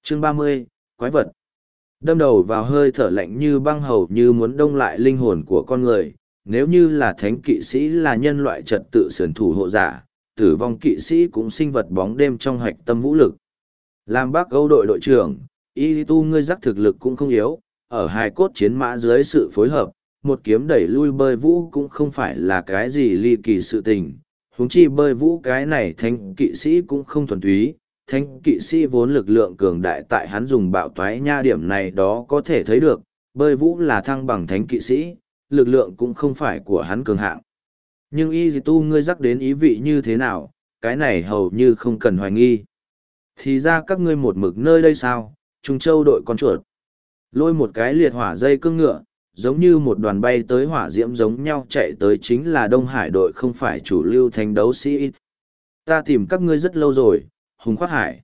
Chương 30, Quái vật. Đâm đầu vào hơi thở lạnh như băng hầu như muốn đông lại linh hồn của con người. Nếu như là thánh kỵ sĩ là nhân loại trật tự sườn thủ hộ giả, tử vong kỵ sĩ cũng sinh vật bóng đêm trong hạch tâm vũ lực. Làm bác Âu đội đội trưởng, y tu ngươi giác thực lực cũng không yếu, ở hai cốt chiến mã dưới sự phối hợp, một kiếm đẩy lui bơi vũ cũng không phải là cái gì ly kỳ sự tình. Huống chi bơi vũ cái này thánh kỵ sĩ cũng không thuần túy, thánh kỵ sĩ vốn lực lượng cường đại tại hắn dùng bạo toái nha điểm này đó có thể thấy được, bơi vũ là thăng bằng thánh kỵ sĩ, lực lượng cũng không phải của hắn cường hạng. Nhưng y tu ngươi rắc đến ý vị như thế nào, cái này hầu như không cần hoài nghi. Thì ra các ngươi một mực nơi đây sao, Trung Châu đội con chuột. Lôi một cái liệt hỏa dây cương ngựa, giống như một đoàn bay tới hỏa diễm giống nhau chạy tới chính là Đông Hải đội không phải chủ lưu thánh đấu sĩ. Ta tìm các ngươi rất lâu rồi, Hùng Khoát Hải.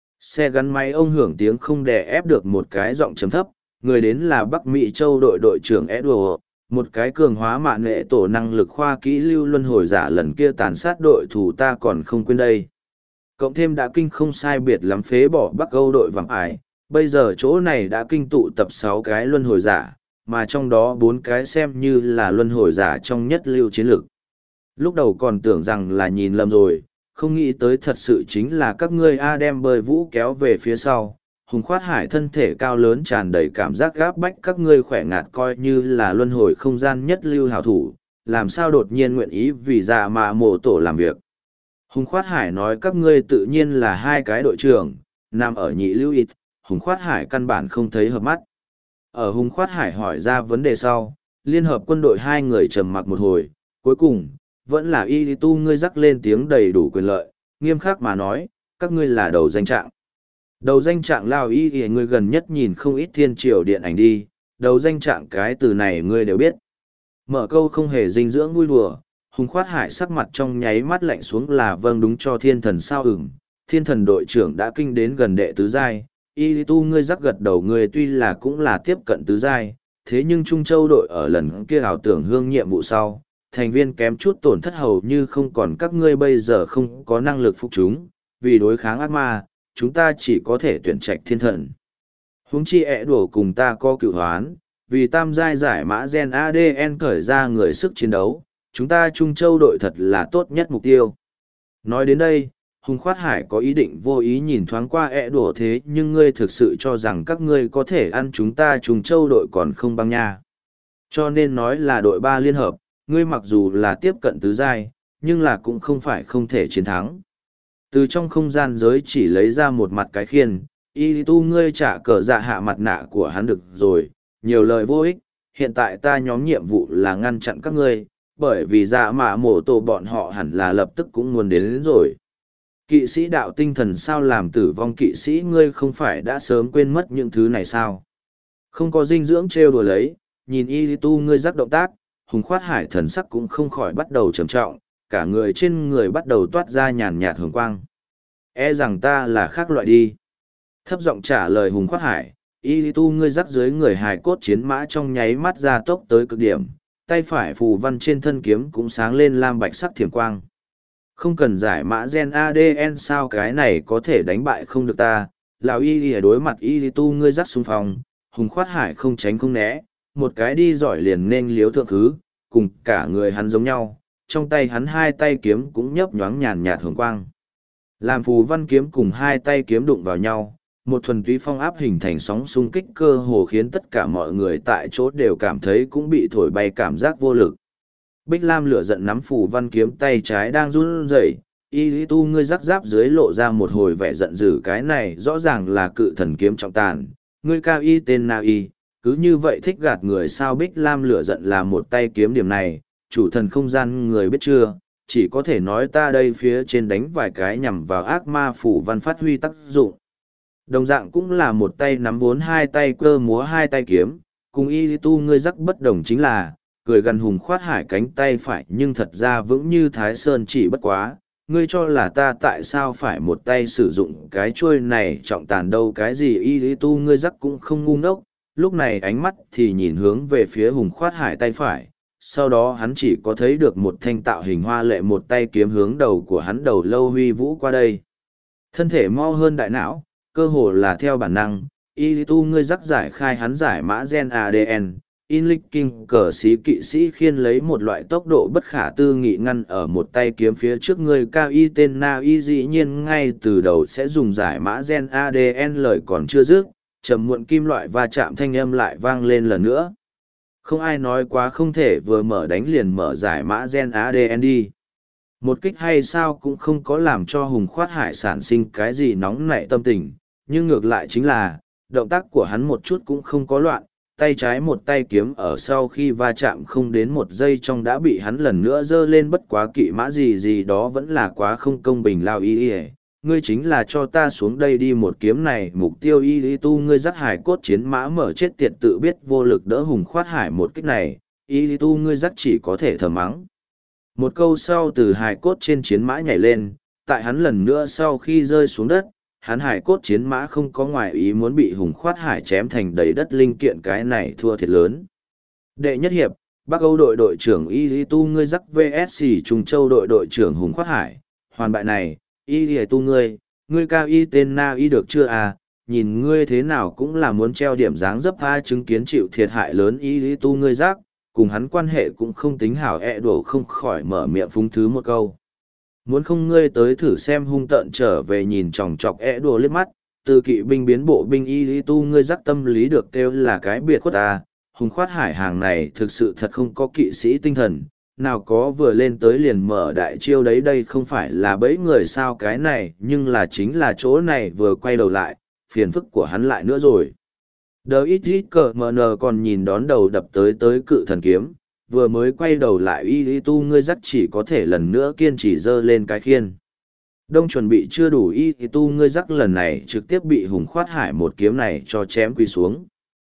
Xe gắn máy ông hưởng tiếng không đè ép được một cái giọng chấm thấp, người đến là Bắc Mỹ Châu đội đội trưởng Edward, một cái cường hóa mạng nghệ tổ năng lực khoa kỹ lưu luân hồi giả lần kia tàn sát đội thủ ta còn không quên đây. Cộng thêm đã kinh không sai biệt lắm phế bỏ Bắc Âu đội vạm ải, bây giờ chỗ này đã kinh tụ tập 6 cái luân hồi giả, mà trong đó 4 cái xem như là luân hồi giả trong nhất lưu chiến lược. Lúc đầu còn tưởng rằng là nhìn lầm rồi, không nghĩ tới thật sự chính là các ngươi A đem bơi vũ kéo về phía sau. Hùng Khoát Hải thân thể cao lớn tràn đầy cảm giác gáp bách các ngươi khỏe ngạt coi như là luân hồi không gian nhất lưu hảo thủ, làm sao đột nhiên nguyện ý vì dạ mà mộ tổ làm việc. Hùng Khoát Hải nói các ngươi tự nhiên là 2 cái đội trưởng, nằm ở nhị lưu ít, Hùng Khoát Hải căn bản không thấy hợp mắt. Ở Hùng Khoát Hải hỏi ra vấn đề sau, liên hợp quân đội 2 người trầm mặc một hồi, cuối cùng, vẫn là y tu ngươi rắc lên tiếng đầy đủ quyền lợi, nghiêm khắc mà nói, các ngươi là đầu danh trạng. Đầu danh trạng lao y ngươi gần nhất nhìn không ít thiên triều điện ảnh đi, đầu danh trạng cái từ này ngươi đều biết. Mở câu không hề dinh dưỡng vui đùa, Hùng Khoát Hải sắc mặt trong nháy mắt lạnh xuống là vâng đúng cho thiên thần sao thiên thần đội trưởng đã kinh đến gần đệ tứ giai, y tu ngươi rắc gật đầu ngươi tuy là cũng là tiếp cận tứ giai, thế nhưng Trung Châu đội ở lần kia ảo tưởng hương nhiệm vụ sau, thành viên kém chút tổn thất hầu như không còn các ngươi bây giờ không có năng lực phục chúng, vì đối kháng ác ma, chúng ta chỉ có thể tuyển trạch thiên thần. Huống chi ẹ đùa cùng ta có cựu hoán, vì tam giai giải mã gen ADN khởi ra người sức chiến đấu, chúng ta Trung Châu đội thật là tốt nhất mục tiêu. Nói đến đây, Hùng Khoát Hải có ý định vô ý nhìn thoáng qua ẹ đùa thế nhưng ngươi thực sự cho rằng các ngươi có thể ăn chúng ta Trung Châu đội còn không băng nha. Cho nên nói là đội 3 liên hợp, ngươi mặc dù là tiếp cận tứ giai, nhưng là cũng không phải không thể chiến thắng. Từ trong không gian giới chỉ lấy ra một mặt cái khiên, y tu ngươi trả cờ dạ hạ mặt nạ của hắn được rồi, nhiều lời vô ích, hiện tại ta nhóm nhiệm vụ là ngăn chặn các ngươi, bởi vì dạ mạ mổ tổ bọn họ hẳn là lập tức cũng muốn đến rồi. Kỵ sĩ đạo tinh thần sao làm tử vong kỵ sĩ ngươi không phải đã sớm quên mất những thứ này sao? Không có dinh dưỡng trêu đùa lấy, nhìn y tu ngươi rắc động tác, Hùng Khoát Hải thần sắc cũng không khỏi bắt đầu trầm trọng, cả người trên người bắt đầu toát ra nhàn nhạt hường quang. E rằng ta là khác loại đi. Thấp giọng trả lời Hùng Khoát Hải, y tu ngươi rắc dưới người hài cốt chiến mã trong nháy mắt ra tốc tới cực điểm, tay phải phù văn trên thân kiếm cũng sáng lên lam bạch sắc thiểm quang. Không cần giải mã gen ADN sao cái này có thể đánh bại không được ta, lão y đối mặt y tu ngươi rắc xung phong, Hùng Khoát Hải không tránh không né, một cái đi giỏi liền nên liếu thượng thứ, cùng cả người hắn giống nhau, trong tay hắn 2 tay kiếm cũng nhấp nhoáng nhàn nhạt hồng quang. Làm phù văn kiếm cùng 2 tay kiếm đụng vào nhau, một thuần túy phong áp hình thành sóng xung kích cơ hồ khiến tất cả mọi người tại chỗ đều cảm thấy cũng bị thổi bay cảm giác vô lực. Bích Lam lửa giận nắm phù văn kiếm tay trái đang run rẩy, y tu ngươi rắc giáp dưới lộ ra một hồi vẻ giận dữ cái này rõ ràng là cự thần kiếm trọng tàn, ngươi cao y tên nào y. Cứ như vậy thích gạt người sao Bích Lam lửa giận là một tay kiếm điểm này, chủ thần không gian người biết chưa, chỉ có thể nói ta đây phía trên đánh vài cái nhằm vào ác ma phủ văn phát huy tác dụng. Đồng dạng cũng là một tay nắm vốn 2 tay cơ múa 2 tay kiếm, cùng y tu ngươi rắc bất đồng chính là, cười gần Hùng Khoát Hải cánh tay phải nhưng thật ra vững như Thái Sơn chỉ bất quá, ngươi cho là ta tại sao phải một tay sử dụng cái chuôi này trọng tàn đâu cái gì y tu ngươi rắc cũng không ngu ngốc. Lúc này ánh mắt thì nhìn hướng về phía Hùng Khoát Hải tay phải, sau đó hắn chỉ có thấy được một thanh tạo hình hoa lệ một tay kiếm hướng đầu của hắn đầu lâu huy vũ qua đây. Thân thể mau hơn đại não, cơ hồ là theo bản năng, y tu ngươi rắc giải khai hắn giải mã gen ADN. Inlik King cờ sĩ kỵ sĩ khiên lấy một loại tốc độ bất khả tư nghị ngăn ở một tay kiếm phía trước người cao y tên Na y dĩ nhiên ngay từ đầu sẽ dùng giải mã gen ADN lời còn chưa dứt, trầm muộn kim loại va chạm thanh âm lại vang lên lần nữa. Không ai nói quá không thể vừa mở đánh liền mở giải mã gen ADN đi. Một kích hay sao cũng không có làm cho Hùng Khoát Hải sản sinh cái gì nóng nảy tâm tình, nhưng ngược lại chính là, động tác của hắn một chút cũng không có loạn, tay trái một tay kiếm ở sau khi va chạm không đến một giây trong đã bị hắn lần nữa giơ lên, bất quá kỵ mã gì gì đó vẫn là quá không công bình. Lao y y, ngươi chính là cho ta xuống đây đi một kiếm này, mục tiêu y tu ngươi dắt hải cốt chiến mã mở chết tiệt tự biết vô lực đỡ Hùng Khoát Hải một kích này, y tu ngươi dắt chỉ có thể thầm mắng. Một câu sau từ hải cốt trên chiến mã nhảy lên, tại hắn lần nữa sau khi rơi xuống đất, hắn hải cốt chiến mã không có ngoại ý muốn bị Hùng Khoát Hải chém thành đầy đất linh kiện, cái này thua thiệt lớn. Đệ nhất hiệp, Bắc Âu đội đội trưởng Y Tu ngươi dắt vs Trung Châu đội đội trưởng Hùng Khoát Hải, hoàn bại này, Y Tu ngươi cao y tên Na y được chưa à, nhìn ngươi thế nào cũng là muốn treo điểm dáng dấp a, chứng kiến chịu thiệt hại lớn Y Tu ngươi rắc, cùng hắn quan hệ cũng không tính hảo, đổ không khỏi mở miệng phúng thứ một câu. Muốn không ngươi tới thử xem, hung tợn trở về nhìn chòng chọc đùa liếc mắt, từ kỵ binh biến bộ binh y tu ngươi dắt tâm lý được kêu là cái biệt khuất ta. Hùng Khoát Hải hàng này thực sự thật không có kỵ sĩ tinh thần, nào có vừa lên tới liền mở đại chiêu đấy, đây không phải là bẫy người sao cái này, nhưng là chính là chỗ này vừa quay đầu lại, phiền phức của hắn lại nữa rồi. Đờ ít ít cờ mờ nờ còn nhìn đón đầu đập tới cự thần kiếm, vừa mới quay đầu lại y tu ngươi dắt chỉ có thể lần nữa kiên trì dơ lên cái khiên. Đông chuẩn bị chưa đủ y tu ngươi dắt lần này trực tiếp bị Hùng Khoát Hải một kiếm này cho chém quỳ xuống.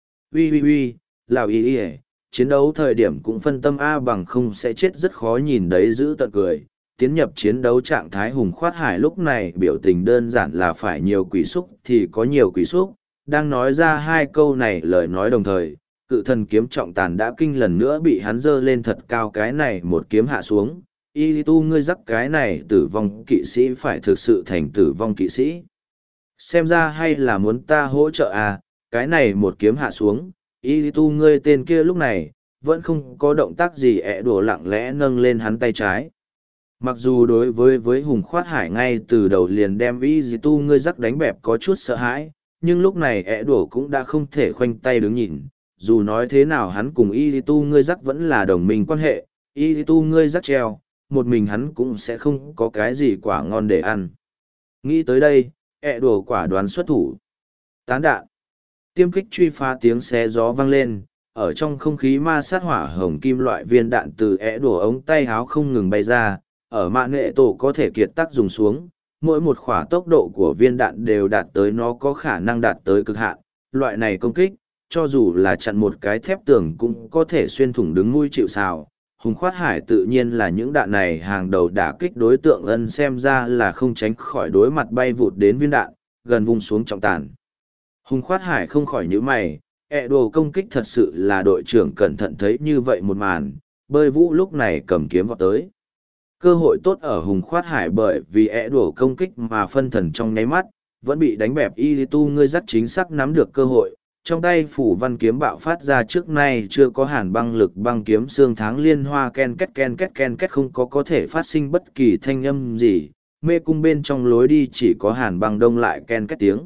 Uy, lào y, chiến đấu thời điểm cũng phân tâm a, bằng không sẽ chết rất khó nhìn đấy, giữ tận cười. Tiến nhập chiến đấu trạng thái Hùng Khoát Hải lúc này biểu tình đơn giản là phải nhiều quỷ xúc thì có nhiều quỷ xúc, đang nói ra hai câu này lời nói đồng thời. Cự thần kiếm trọng tàn đã kinh lần nữa bị hắn dơ lên thật cao, cái này một kiếm hạ xuống, y tu ngươi dắt cái này tử vong kỵ sĩ phải thực sự thành tử vong kỵ sĩ. Xem ra hay là muốn ta hỗ trợ à, cái này một kiếm hạ xuống, y tu ngươi tên kia lúc này, vẫn không có động tác gì, đùa lặng lẽ nâng lên hắn tay trái. Mặc dù đối với Hùng Khoát Hải ngay từ đầu liền đem y tu ngươi dắt đánh bẹp có chút sợ hãi, nhưng lúc này đùa cũng đã không thể khoanh tay đứng nhìn. Dù nói thế nào hắn cùng y tu ngươi dắt vẫn là đồng minh quan hệ, y tu ngươi dắt treo, một mình hắn cũng sẽ không có cái gì quả ngon để ăn. Nghĩ tới đây, đùa quả đoán xuất thủ. Tán đạn. Tiêm kích truy phá tiếng xé gió vang lên, ở trong không khí ma sát hỏa hồng kim loại viên đạn từ đùa ống tay háo không ngừng bay ra, ở mạng nghệ tổ có thể kiệt tác dùng xuống, mỗi một khỏa tốc độ của viên đạn đều đạt tới nó có khả năng đạt tới cực hạn. Loại này công kích, cho dù là chặn một cái thép tường cũng có thể xuyên thủng đứng nuôi chịu sào. Hùng Khoát Hải tự nhiên là những đạn này hàng đầu đả kích đối tượng, ân xem ra là không tránh khỏi đối mặt bay vụt đến viên đạn, gần vùng xuống trọng tàn. Hùng Khoát Hải không khỏi nhíu mày, đồ công kích thật sự là đội trưởng cẩn thận thấy như vậy một màn, bơi vũ lúc này cầm kiếm vọt tới. Cơ hội tốt ở Hùng Khoát Hải bởi vì đồ công kích mà phân thần trong nháy mắt, vẫn bị đánh bẹp y tu ngươi dắt chính xác nắm được cơ hội. Trong tay phủ văn kiếm bạo phát ra trước nay chưa có hàn băng lực băng kiếm xương tháng liên hoa ken két không có thể phát sinh bất kỳ thanh âm gì, mê cung bên trong lối đi chỉ có hàn băng đông lại ken két tiếng.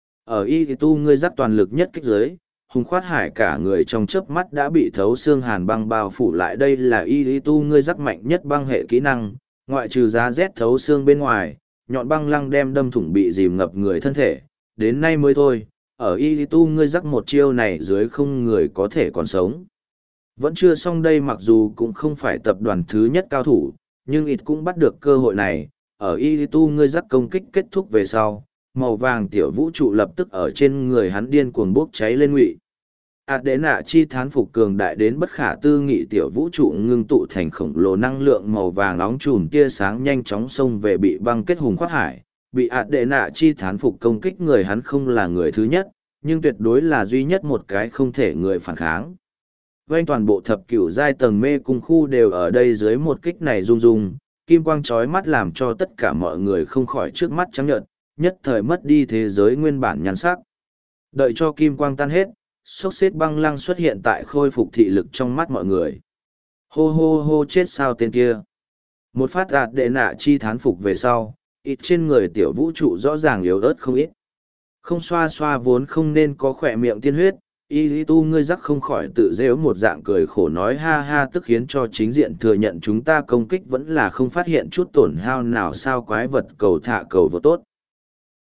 Ở y tu ngươi dắt toàn lực nhất kích giới, Hùng Khoát Hải cả người trong chớp mắt đã bị thấu xương hàn băng bao phủ lại, đây là y tu ngươi dắt mạnh nhất băng hệ kỹ năng, ngoại trừ giá rét thấu xương bên ngoài, nhọn băng lăng đem đâm thủng bị dìm ngập người thân thể, đến nay mới thôi. Ở y tu ngươi dắt một chiêu này dưới không người có thể còn sống. Vẫn chưa xong đây, mặc dù cũng không phải tập đoàn thứ nhất cao thủ, nhưng ít cũng bắt được cơ hội này. Ở y tu ngươi dắt công kích kết thúc về sau, màu vàng tiểu vũ trụ lập tức ở trên người hắn điên cuồng bốc cháy lên ngụy. Đế nạ chi thán phục cường đại đến bất khả tư nghị tiểu vũ trụ ngưng tụ thành khổng lồ năng lượng màu vàng nóng chùm tia sáng nhanh chóng xông về bị băng kết Hùng Khoát Hải. Bị đệ nạ chi thán phục công kích người hắn không là người thứ nhất, nhưng tuyệt đối là duy nhất một cái không thể người phản kháng. Vành toàn bộ thập cửu giai tầng mê cung khu đều ở đây dưới một kích này rung rung, kim quang chói mắt làm cho tất cả mọi người không khỏi trước mắt trắng nhợt, nhất thời mất đi thế giới nguyên bản nhan sắc. Đợi cho kim quang tan hết, sốc xếp băng lăng xuất hiện tại khôi phục thị lực trong mắt mọi người. Hô hô hô chết sao tên kia. Một phát ạt đệ nạ chi thán phục về sau, ít trên người tiểu vũ trụ rõ ràng yếu ớt không ít. Không xoa xoa vốn không nên có khỏe miệng tiên huyết, y tu ngươi rắc không khỏi tự rêu một dạng cười khổ nói ha ha, tức khiến cho chính diện thừa nhận chúng ta công kích vẫn là không phát hiện chút tổn hao nào sao. Quái vật cầu thả cầu vô tốt.